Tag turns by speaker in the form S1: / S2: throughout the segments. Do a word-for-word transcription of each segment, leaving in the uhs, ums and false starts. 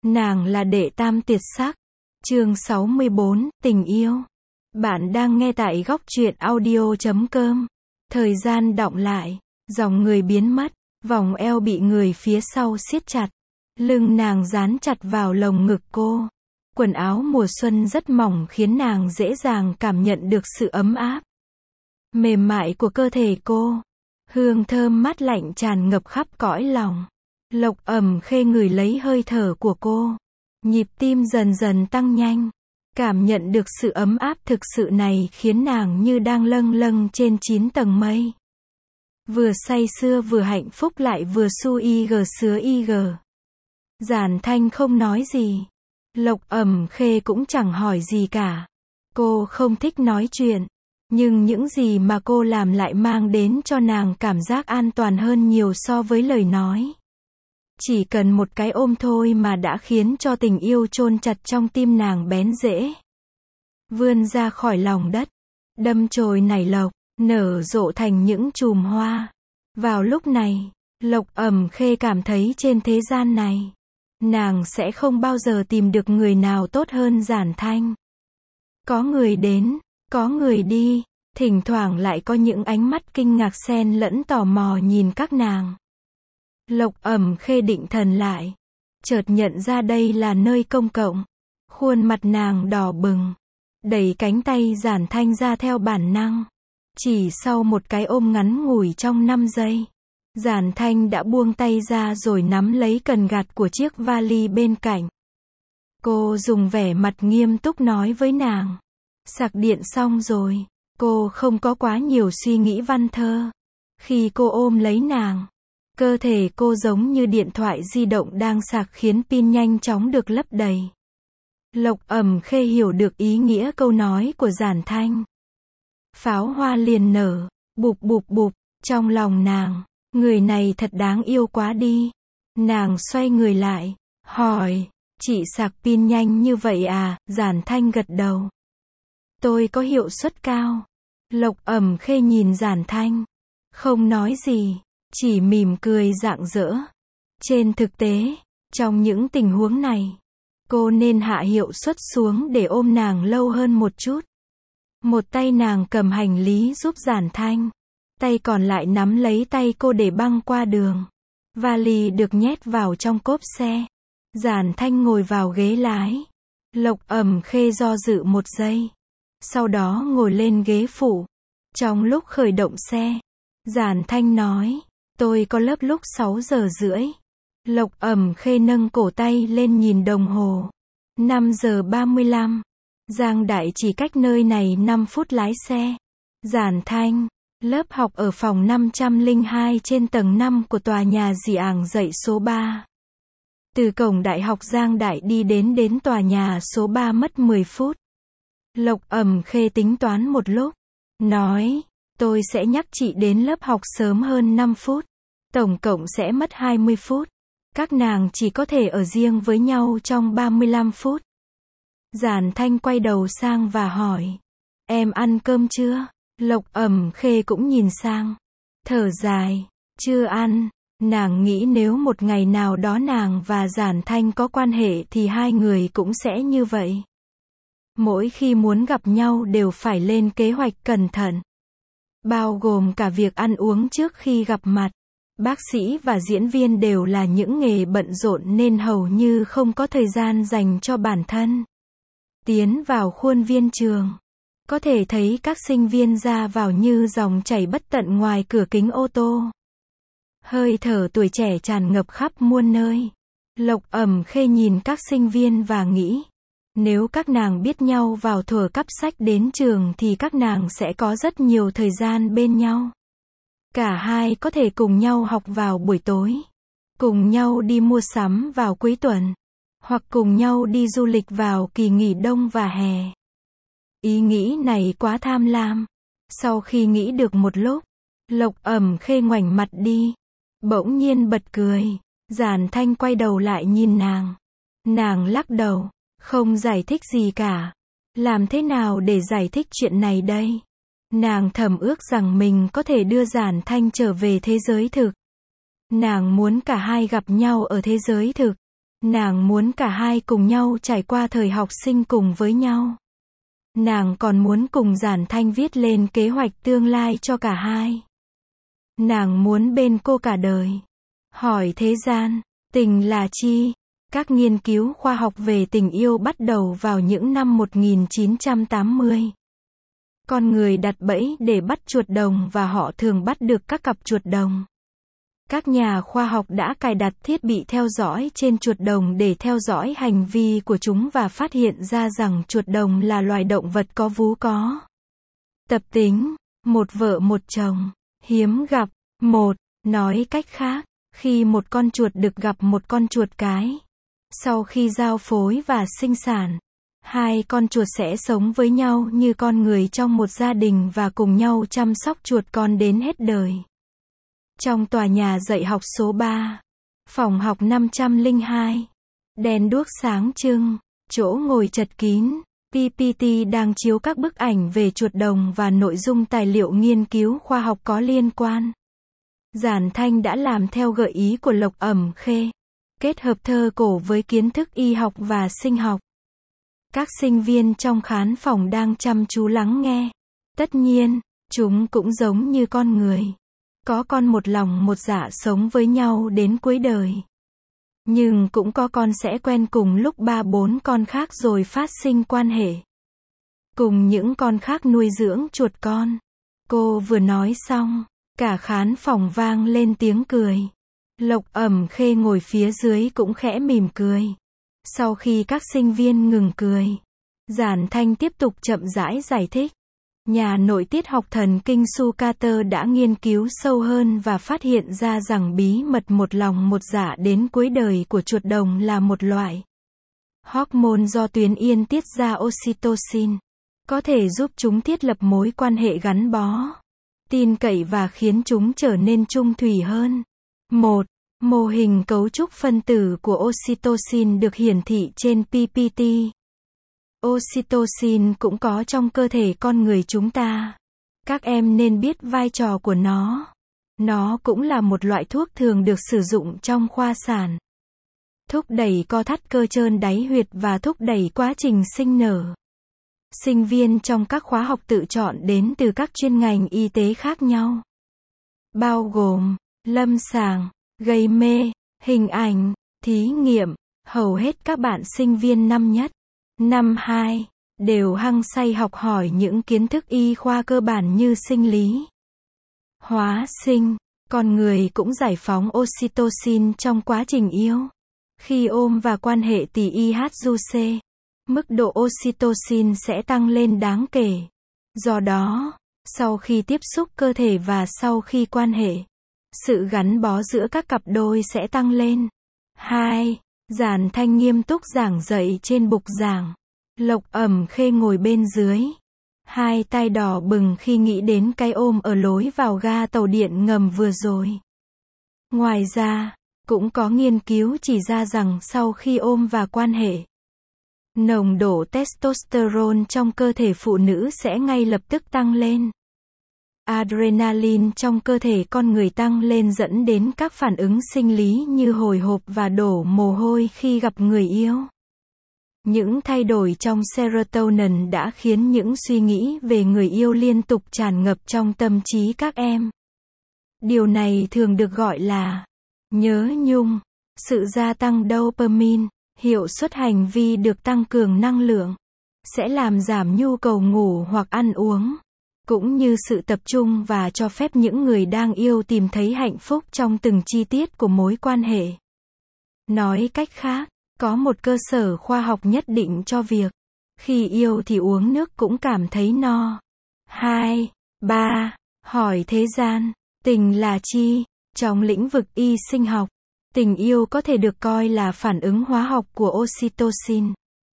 S1: Nàng là đệ tam tuyệt sắc. Chương sáu mươi bốn, tình yêu. Bạn đang nghe tại góc truyện audio chấm com. Thời gian đọng lại, dòng người biến mất, vòng eo bị người phía sau siết chặt. Lưng nàng dán chặt vào lồng ngực cô. Quần áo mùa xuân rất mỏng khiến nàng dễ dàng cảm nhận được sự ấm áp, mềm mại của cơ thể cô. Hương thơm mát lạnh tràn ngập khắp cõi lòng. Lộc Ẩm Khê ngửi lấy hơi thở của cô. Nhịp tim dần dần tăng nhanh. Cảm nhận được sự ấm áp thực sự này khiến nàng như đang lâng lâng trên chín tầng mây. Vừa say sưa vừa hạnh phúc lại vừa su y gờ sứa y gờ. Giản Thanh không nói gì. Lộc Ẩm Khê cũng chẳng hỏi gì cả. Cô không thích nói chuyện. Nhưng những gì mà cô làm lại mang đến cho nàng cảm giác an toàn hơn nhiều so với lời nói. Chỉ cần một cái ôm thôi mà đã khiến cho tình yêu chôn chặt trong tim nàng bén rễ. Vươn ra khỏi lòng đất. Đâm chồi nảy lộc, nở rộ thành những chùm hoa. Vào lúc này, Lộc Ẩm Khê cảm thấy trên thế gian này, nàng sẽ không bao giờ tìm được người nào tốt hơn Giản Thanh. Có người đến, có người đi, thỉnh thoảng lại có những ánh mắt kinh ngạc xen lẫn tò mò nhìn các nàng. Lộc Ẩm Khê định thần lại, chợt nhận ra đây là nơi công cộng. Khuôn mặt nàng đỏ bừng, đẩy cánh tay Giản Thanh ra theo bản năng. Chỉ sau một cái ôm ngắn ngủi trong năm giây, Giản Thanh đã buông tay ra rồi nắm lấy cần gạt của chiếc vali bên cạnh. Cô dùng vẻ mặt nghiêm túc nói với nàng. Sạc điện xong rồi. Cô không có quá nhiều suy nghĩ văn thơ. Khi cô ôm lấy nàng, cơ thể cô giống như điện thoại di động đang sạc khiến pin nhanh chóng được lấp đầy. Lộc Ẩm Khê hiểu được ý nghĩa câu nói của Giản Thanh. Pháo hoa liền nở, bụp bụp bụp, trong lòng nàng, người này thật đáng yêu quá đi. Nàng xoay người lại, hỏi, chị sạc pin nhanh như vậy à? Giản Thanh gật đầu. Tôi có hiệu suất cao. Lộc Ẩm Khê nhìn Giản Thanh, không nói gì, chỉ mỉm cười rạng rỡ. Trên thực tế, trong những tình huống này, cô nên hạ hiệu suất xuống để ôm nàng lâu hơn một chút. Một tay nàng cầm hành lý giúp Giản Thanh, tay còn lại nắm lấy tay cô để băng qua đường. Vali được nhét vào trong cốp xe. Giản Thanh ngồi vào ghế lái. Lộc Ẩm Khê do dự một giây, sau đó ngồi lên ghế phụ. Trong lúc khởi động xe, Giản Thanh nói, tôi có lớp lúc sáu giờ rưỡi. Lộc Ẩm Khê nâng cổ tay lên nhìn đồng hồ. năm giờ ba mươi lăm. Giang Đại chỉ cách nơi này năm phút lái xe. Giản Thanh, lớp học ở phòng năm trăm lẻ hai trên tầng năm của tòa nhà dì ảng dạy số ba. Từ cổng đại học Giang Đại đi đến đến tòa nhà số ba mất mười phút. Lộc Ẩm Khê tính toán một lúc, nói, tôi sẽ nhắc chị đến lớp học sớm hơn năm phút. Tổng cộng sẽ mất hai mươi phút. Các nàng chỉ có thể ở riêng với nhau trong ba mươi lăm phút. Giản Thanh quay đầu sang và hỏi, em ăn cơm chưa? Lộc Ẩm Khê cũng nhìn sang, thở dài, chưa ăn. Nàng nghĩ nếu một ngày nào đó nàng và Giản Thanh có quan hệ thì hai người cũng sẽ như vậy. Mỗi khi muốn gặp nhau đều phải lên kế hoạch cẩn thận, bao gồm cả việc ăn uống trước khi gặp mặt. Bác sĩ và diễn viên đều là những nghề bận rộn nên hầu như không có thời gian dành cho bản thân. Tiến vào khuôn viên trường, có thể thấy các sinh viên ra vào như dòng chảy bất tận ngoài cửa kính ô tô. Hơi thở tuổi trẻ tràn ngập khắp muôn nơi. Lộc Ẩm Khê nhìn các sinh viên và nghĩ, nếu các nàng biết nhau vào thuở cắp sách đến trường thì các nàng sẽ có rất nhiều thời gian bên nhau. Cả hai có thể cùng nhau học vào buổi tối, cùng nhau đi mua sắm vào cuối tuần, hoặc cùng nhau đi du lịch vào kỳ nghỉ đông và hè. Ý nghĩ này quá tham lam. Sau khi nghĩ được một lúc, Lộc Ẩm Khê ngoảnh mặt đi, bỗng nhiên bật cười. Giản Thanh quay đầu lại nhìn nàng. Nàng lắc đầu, không giải thích gì cả. Làm thế nào để giải thích chuyện này đây? Nàng thầm ước rằng mình có thể đưa Giản Thanh trở về thế giới thực. Nàng muốn cả hai gặp nhau ở thế giới thực. Nàng muốn cả hai cùng nhau trải qua thời học sinh cùng với nhau. Nàng còn muốn cùng Giản Thanh viết lên kế hoạch tương lai cho cả hai. Nàng muốn bên cô cả đời. Hỏi thế gian, tình là chi? Các nghiên cứu khoa học về tình yêu bắt đầu vào những năm một nghìn chín trăm tám mươi. Con người đặt bẫy để bắt chuột đồng và họ thường bắt được các cặp chuột đồng. Các nhà khoa học đã cài đặt thiết bị theo dõi trên chuột đồng để theo dõi hành vi của chúng và phát hiện ra rằng chuột đồng là loài động vật có vú có tập tính, một vợ một chồng, hiếm gặp. Một, nói cách khác, khi một con chuột đực gặp một con chuột cái, sau khi giao phối và sinh sản, hai con chuột sẽ sống với nhau như con người trong một gia đình và cùng nhau chăm sóc chuột con đến hết đời. Trong tòa nhà dạy học số ba, phòng học năm trăm lẻ hai, đèn đuốc sáng trưng, chỗ ngồi chật kín, pê pê tê đang chiếu các bức ảnh về chuột đồng và nội dung tài liệu nghiên cứu khoa học có liên quan. Giản Thanh đã làm theo gợi ý của Lộc Ẩm Khê, kết hợp thơ cổ với kiến thức y học và sinh học. Các sinh viên trong khán phòng đang chăm chú lắng nghe. Tất nhiên, chúng cũng giống như con người. Có con một lòng một dạ sống với nhau đến cuối đời. Nhưng cũng có con sẽ quen cùng lúc ba bốn con khác rồi phát sinh quan hệ. Cùng những con khác nuôi dưỡng chuột con. Cô vừa nói xong, cả khán phòng vang lên tiếng cười. Lộc Ẩm Khê ngồi phía dưới cũng khẽ mỉm cười. Sau khi các sinh viên ngừng cười, Giản Thanh tiếp tục chậm rãi giải thích. Nhà nội tiết học thần kinh Sue Carter đã nghiên cứu sâu hơn và phát hiện ra rằng bí mật một lòng một dạ đến cuối đời của chuột đồng là một loại hormone do tuyến yên tiết ra oxytocin, có thể giúp chúng thiết lập mối quan hệ gắn bó, tin cậy và khiến chúng trở nên chung thủy hơn. Một. Mô hình cấu trúc phân tử của oxytocin được hiển thị trên pê pê tê. Oxytocin cũng có trong cơ thể con người chúng ta. Các em nên biết vai trò của nó. Nó cũng là một loại thuốc thường được sử dụng trong khoa sản. Thúc đẩy co thắt cơ trơn đáy huyệt và thúc đẩy quá trình sinh nở. Sinh viên trong các khóa học tự chọn đến từ các chuyên ngành y tế khác nhau, bao gồm lâm sàng, gây mê, hình ảnh, thí nghiệm. Hầu hết các bạn sinh viên năm nhất, năm hai đều hăng say học hỏi những kiến thức y khoa cơ bản như sinh lý, hóa sinh. Con người cũng giải phóng oxytocin trong quá trình yêu. Khi ôm và quan hệ tỉ i hát du xê, mức độ oxytocin sẽ tăng lên đáng kể. Do đó, sau khi tiếp xúc cơ thể và sau khi quan hệ, sự gắn bó giữa các cặp đôi sẽ tăng lên. Hai. Giản Thanh nghiêm túc giảng dạy trên bục giảng. Lộc Ẩm Khê ngồi bên dưới. Hai tay đỏ bừng khi nghĩ đến cái ôm ở lối vào ga tàu điện ngầm vừa rồi. Ngoài ra, cũng có nghiên cứu chỉ ra rằng sau khi ôm và quan hệ, nồng độ testosterone trong cơ thể phụ nữ sẽ ngay lập tức tăng lên. Adrenaline trong cơ thể con người tăng lên dẫn đến các phản ứng sinh lý như hồi hộp và đổ mồ hôi khi gặp người yêu. Những thay đổi trong serotonin đã khiến những suy nghĩ về người yêu liên tục tràn ngập trong tâm trí các em. Điều này thường được gọi là nhớ nhung. Sự gia tăng dopamine, hiệu suất hành vi được tăng cường năng lượng, sẽ làm giảm nhu cầu ngủ hoặc ăn uống, cũng như sự tập trung và cho phép những người đang yêu tìm thấy hạnh phúc trong từng chi tiết của mối quan hệ. Nói cách khác, có một cơ sở khoa học nhất định cho việc khi yêu thì uống nước cũng cảm thấy no. Hai. Ba. Hỏi thế gian, tình là chi? Trong lĩnh vực y sinh học, tình yêu có thể được coi là phản ứng hóa học của oxytocin,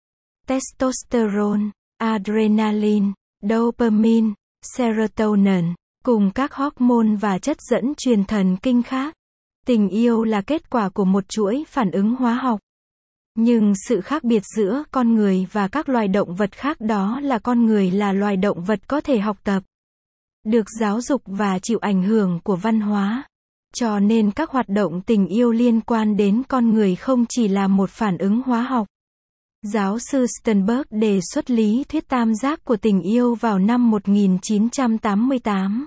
S1: testosterone, adrenaline, dopamine, serotonin, cùng các hormone và chất dẫn truyền thần kinh khác. Tình yêu là kết quả của một chuỗi phản ứng hóa học. Nhưng sự khác biệt giữa con người và các loài động vật khác đó là con người là loài động vật có thể học tập, được giáo dục và chịu ảnh hưởng của văn hóa. Cho nên các hoạt động tình yêu liên quan đến con người không chỉ là một phản ứng hóa học. Giáo sư Sternberg đề xuất lý thuyết tam giác của tình yêu vào năm một nghìn chín trăm tám mươi tám.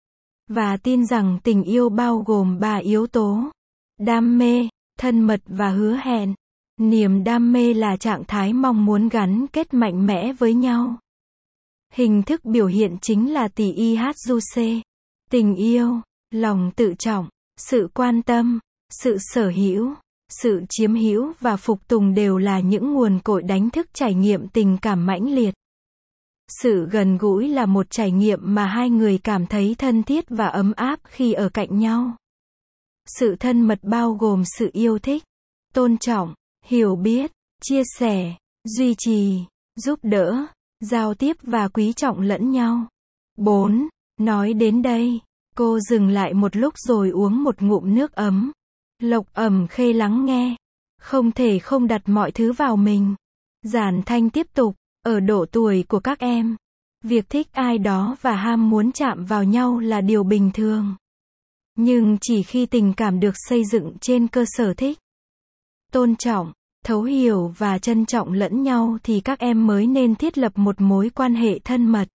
S1: Và tin rằng tình yêu bao gồm ba yếu tố: đam mê, thân mật và hứa hẹn. Niềm đam mê là trạng thái mong muốn gắn kết mạnh mẽ với nhau. Hình thức biểu hiện chính là tỷ i hát du xê. Tình yêu, lòng tự trọng, sự quan tâm, sự sở hữu, sự chiếm hữu và phục tùng đều là những nguồn cội đánh thức trải nghiệm tình cảm mãnh liệt. Sự gần gũi là một trải nghiệm mà hai người cảm thấy thân thiết và ấm áp khi ở cạnh nhau. Sự thân mật bao gồm sự yêu thích, tôn trọng, hiểu biết, chia sẻ, duy trì, giúp đỡ, giao tiếp và quý trọng lẫn nhau. bốn. Nói đến đây, cô dừng lại một lúc rồi uống một ngụm nước ấm. Lộc Ẩm Khê lắng nghe, không thể không đặt mọi thứ vào mình. Giản Thanh tiếp tục, ở độ tuổi của các em, việc thích ai đó và ham muốn chạm vào nhau là điều bình thường. Nhưng chỉ khi tình cảm được xây dựng trên cơ sở thích, tôn trọng, thấu hiểu và trân trọng lẫn nhau thì các em mới nên thiết lập một mối quan hệ thân mật.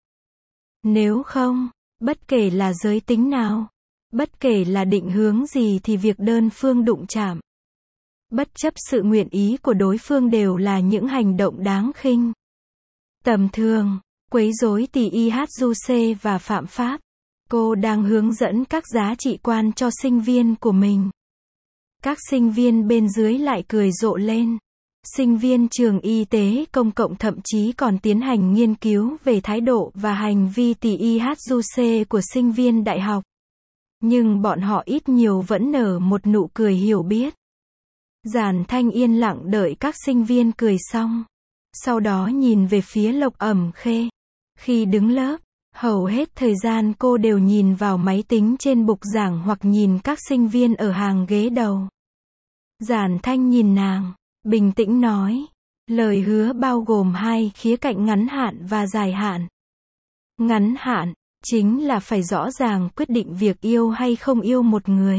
S1: Nếu không, bất kể là giới tính nào, bất kể là định hướng gì thì việc đơn phương đụng chạm, bất chấp sự nguyện ý của đối phương đều là những hành động đáng khinh, tầm thường, quấy rối tỷ i hát du xê và phạm pháp. Cô đang hướng dẫn các giá trị quan cho sinh viên của mình. Các sinh viên bên dưới lại cười rộ lên. Sinh viên trường y tế công cộng thậm chí còn tiến hành nghiên cứu về thái độ và hành vi tỷ i hát du xê của sinh viên đại học. Nhưng bọn họ ít nhiều vẫn nở một nụ cười hiểu biết. Giản Thanh yên lặng đợi các sinh viên cười xong. Sau đó nhìn về phía Lộc Ẩm Khê. Khi đứng lớp, hầu hết thời gian cô đều nhìn vào máy tính trên bục giảng hoặc nhìn các sinh viên ở hàng ghế đầu. Giản Thanh nhìn nàng, bình tĩnh nói, lời hứa bao gồm hai khía cạnh ngắn hạn và dài hạn. Ngắn hạn, chính là phải rõ ràng quyết định việc yêu hay không yêu một người.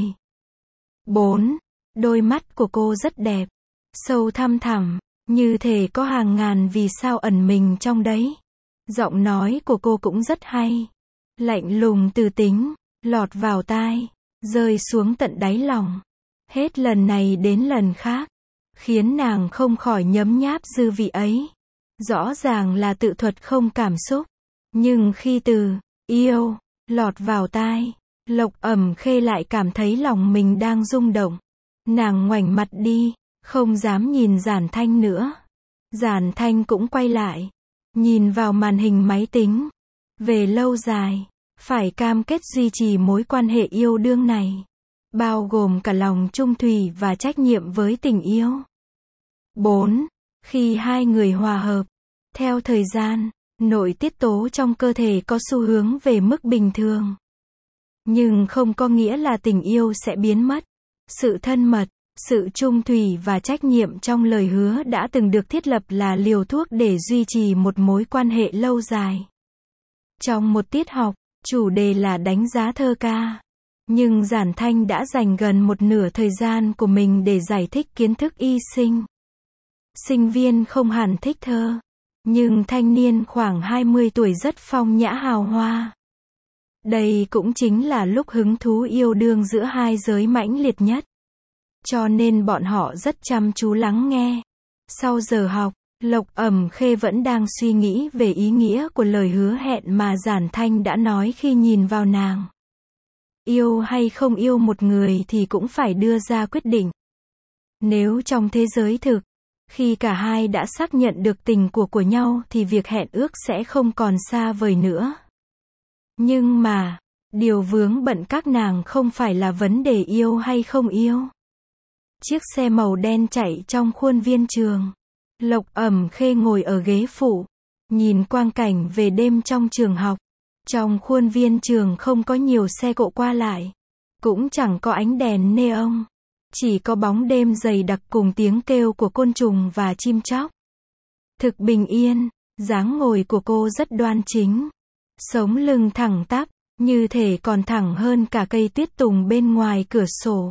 S1: bốn. Đôi mắt của cô rất đẹp, sâu thăm thẳm, như thể có hàng ngàn vì sao ẩn mình trong đấy. Giọng nói của cô cũng rất hay, lạnh lùng từ tính, lọt vào tai, rơi xuống tận đáy lòng. Hết lần này đến lần khác, khiến nàng không khỏi nhấm nháp dư vị ấy. Rõ ràng là tự thuật không cảm xúc, nhưng khi từ yêu lọt vào tai, Lộc Ẩm Khê lại cảm thấy lòng mình đang rung động. Nàng ngoảnh mặt đi, không dám nhìn Giản Thanh nữa. Giản Thanh cũng quay lại, nhìn vào màn hình máy tính. Về lâu dài, phải cam kết duy trì mối quan hệ yêu đương này, bao gồm cả lòng trung thủy và trách nhiệm với tình yêu. bốn. Khi hai người hòa hợp, theo thời gian, nội tiết tố trong cơ thể có xu hướng về mức bình thường. Nhưng không có nghĩa là tình yêu sẽ biến mất. Sự thân mật, sự trung thủy và trách nhiệm trong lời hứa đã từng được thiết lập là liều thuốc để duy trì một mối quan hệ lâu dài. Trong một tiết học, chủ đề là đánh giá thơ ca. Nhưng Giản Thanh đã dành gần một nửa thời gian của mình để giải thích kiến thức y sinh. Sinh viên không hẳn thích thơ, nhưng thanh niên khoảng hai mươi tuổi rất phong nhã hào hoa. Đây cũng chính là lúc hứng thú yêu đương giữa hai giới mãnh liệt nhất. Cho nên bọn họ rất chăm chú lắng nghe. Sau giờ học, Lộc Ẩm Khê vẫn đang suy nghĩ về ý nghĩa của lời hứa hẹn mà Giản Thanh đã nói khi nhìn vào nàng. Yêu hay không yêu một người thì cũng phải đưa ra quyết định. Nếu trong thế giới thực, khi cả hai đã xác nhận được tình của của nhau thì việc hẹn ước sẽ không còn xa vời nữa. Nhưng mà, điều vướng bận các nàng không phải là vấn đề yêu hay không yêu. Chiếc xe màu đen chạy trong khuôn viên trường. Lộc Ẩm Khê ngồi ở ghế phụ, nhìn quang cảnh về đêm trong trường học. Trong khuôn viên trường không có nhiều xe cộ qua lại, cũng chẳng có ánh đèn neon, chỉ có bóng đêm dày đặc cùng tiếng kêu của côn trùng và chim chóc. Thực bình yên, dáng ngồi của cô rất đoan chính, sống lưng thẳng tắp, như thể còn thẳng hơn cả cây tuyết tùng bên ngoài cửa sổ.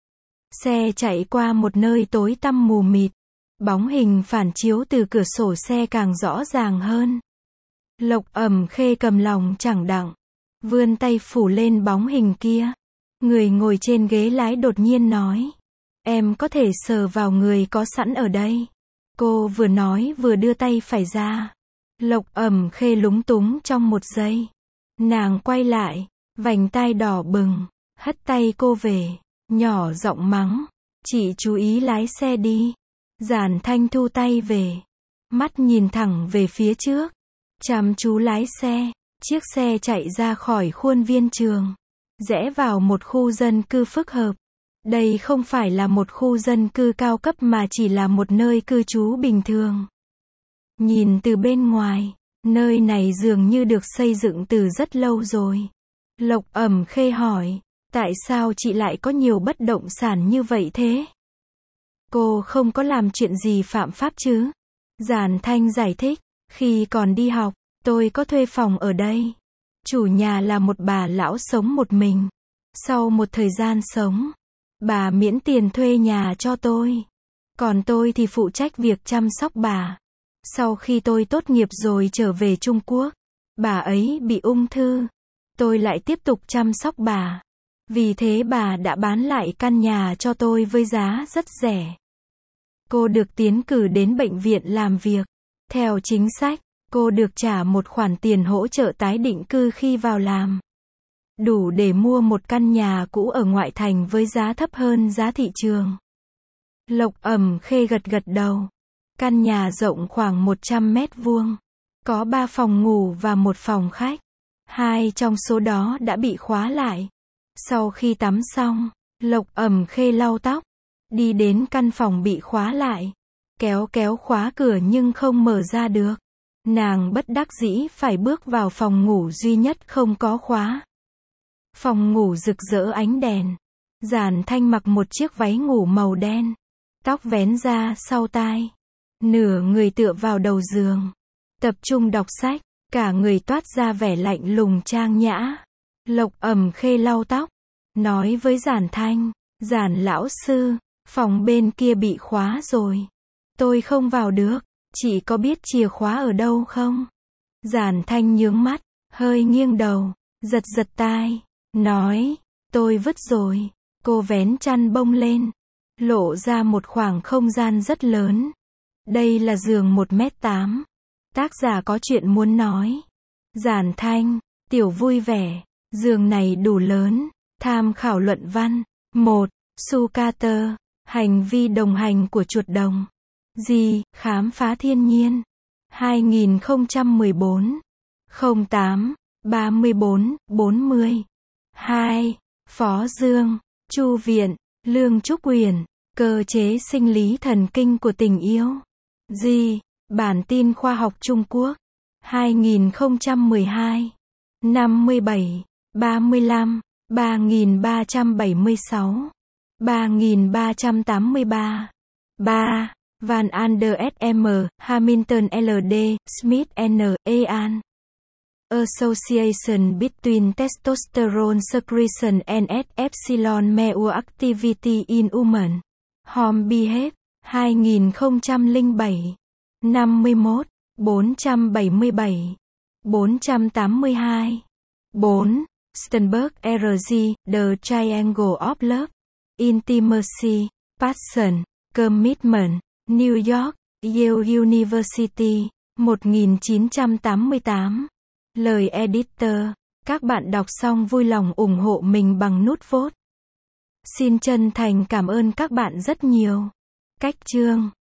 S1: Xe chạy qua một nơi tối tăm mù mịt, bóng hình phản chiếu từ cửa sổ xe càng rõ ràng hơn. Lộc Ẩm Khê cầm lòng chẳng đặng, vươn tay phủ lên bóng hình kia. Người ngồi trên ghế lái đột nhiên nói, em có thể sờ vào người có sẵn ở đây. Cô vừa nói vừa đưa tay phải ra. Lộc Ẩm Khê lúng túng trong một giây. Nàng quay lại, vành tai đỏ bừng, hất tay cô về, nhỏ giọng mắng, chị chú ý lái xe đi. Giản Thanh thu tay về, mắt nhìn thẳng về phía trước, chăm chú lái xe. Chiếc xe chạy ra khỏi khuôn viên trường, rẽ vào một khu dân cư phức hợp. Đây không phải là một khu dân cư cao cấp mà chỉ là một nơi cư trú bình thường. Nhìn từ bên ngoài, nơi này dường như được xây dựng từ rất lâu rồi. Lộc Ẩm Khê hỏi, tại sao chị lại có nhiều bất động sản như vậy thế? Cô không có làm chuyện gì phạm pháp chứ? Giản Thanh giải thích, khi còn đi học, tôi có thuê phòng ở đây. Chủ nhà là một bà lão sống một mình. Sau một thời gian sống, bà miễn tiền thuê nhà cho tôi. Còn tôi thì phụ trách việc chăm sóc bà. Sau khi tôi tốt nghiệp rồi trở về Trung Quốc, bà ấy bị ung thư. Tôi lại tiếp tục chăm sóc bà. Vì thế bà đã bán lại căn nhà cho tôi với giá rất rẻ. Cô được tiến cử đến bệnh viện làm việc. Theo chính sách, cô được trả một khoản tiền hỗ trợ tái định cư khi vào làm. Đủ để mua một căn nhà cũ ở ngoại thành với giá thấp hơn giá thị trường. Lộc Ẩm Khê gật gật đầu. Căn nhà rộng khoảng một trăm mét vuông. Có ba phòng ngủ và một phòng khách. Hai trong số đó đã bị khóa lại. Sau khi tắm xong, Lộc Ẩm Khê lau tóc. Đi đến căn phòng bị khóa lại. Kéo kéo khóa cửa nhưng không mở ra được. Nàng bất đắc dĩ phải bước vào phòng ngủ duy nhất không có khóa. Phòng ngủ rực rỡ ánh đèn. Giản Thanh mặc một chiếc váy ngủ màu đen. Tóc vén ra sau tai. Nửa người tựa vào đầu giường. Tập trung đọc sách. Cả người toát ra vẻ lạnh lùng trang nhã. Lộc Ẩm Khê lau tóc. Nói với Giản Thanh. Giản lão sư, phòng bên kia bị khóa rồi. Tôi không vào được. Chị có biết chìa khóa ở đâu không? Giản Thanh nhướng mắt, hơi nghiêng đầu, giật giật tai, nói, tôi vứt rồi. Cô vén chăn bông lên, lộ ra một khoảng không gian rất lớn. Đây là giường một mét tám. Tác giả có chuyện muốn nói. Giản Thanh, tiểu vui vẻ, giường này đủ lớn. Tham khảo luận văn. một. Sukater, hành vi đồng hành của chuột đồng. Gì, khám phá thiên nhiên. hai nghìn không trăm mười bốn. không tám. ba mươi bốn, bốn mươi. hai. Phó Dương, Chu Viện, Lương Trúc Uyển, cơ chế sinh lý thần kinh của tình yêu. Gì, bản tin khoa học Trung Quốc. hai nghìn không trăm mười hai. năm mươi bảy, ba mươi lăm, ba nghìn ba trăm bảy mươi sáu, ba nghìn ba trăm tám mươi ba. ba. Van Ander S M, Hamilton L D, Smith N. An. Association between testosterone secretion and epsilon mu activity in women. Home Behavior, hai nghìn không trăm lẻ bảy. năm mươi mốt, bốn trăm bảy mươi bảy, bốn trăm tám mươi hai. bốn. Sternberg R G, The Triangle of Love, Intimacy, Passion, Commitment. New York, Yale University, một nghìn chín trăm tám mươi tám. Lời editor, các bạn đọc xong vui lòng ủng hộ mình bằng nút vote. Xin chân thành cảm ơn các bạn rất nhiều. Cách chương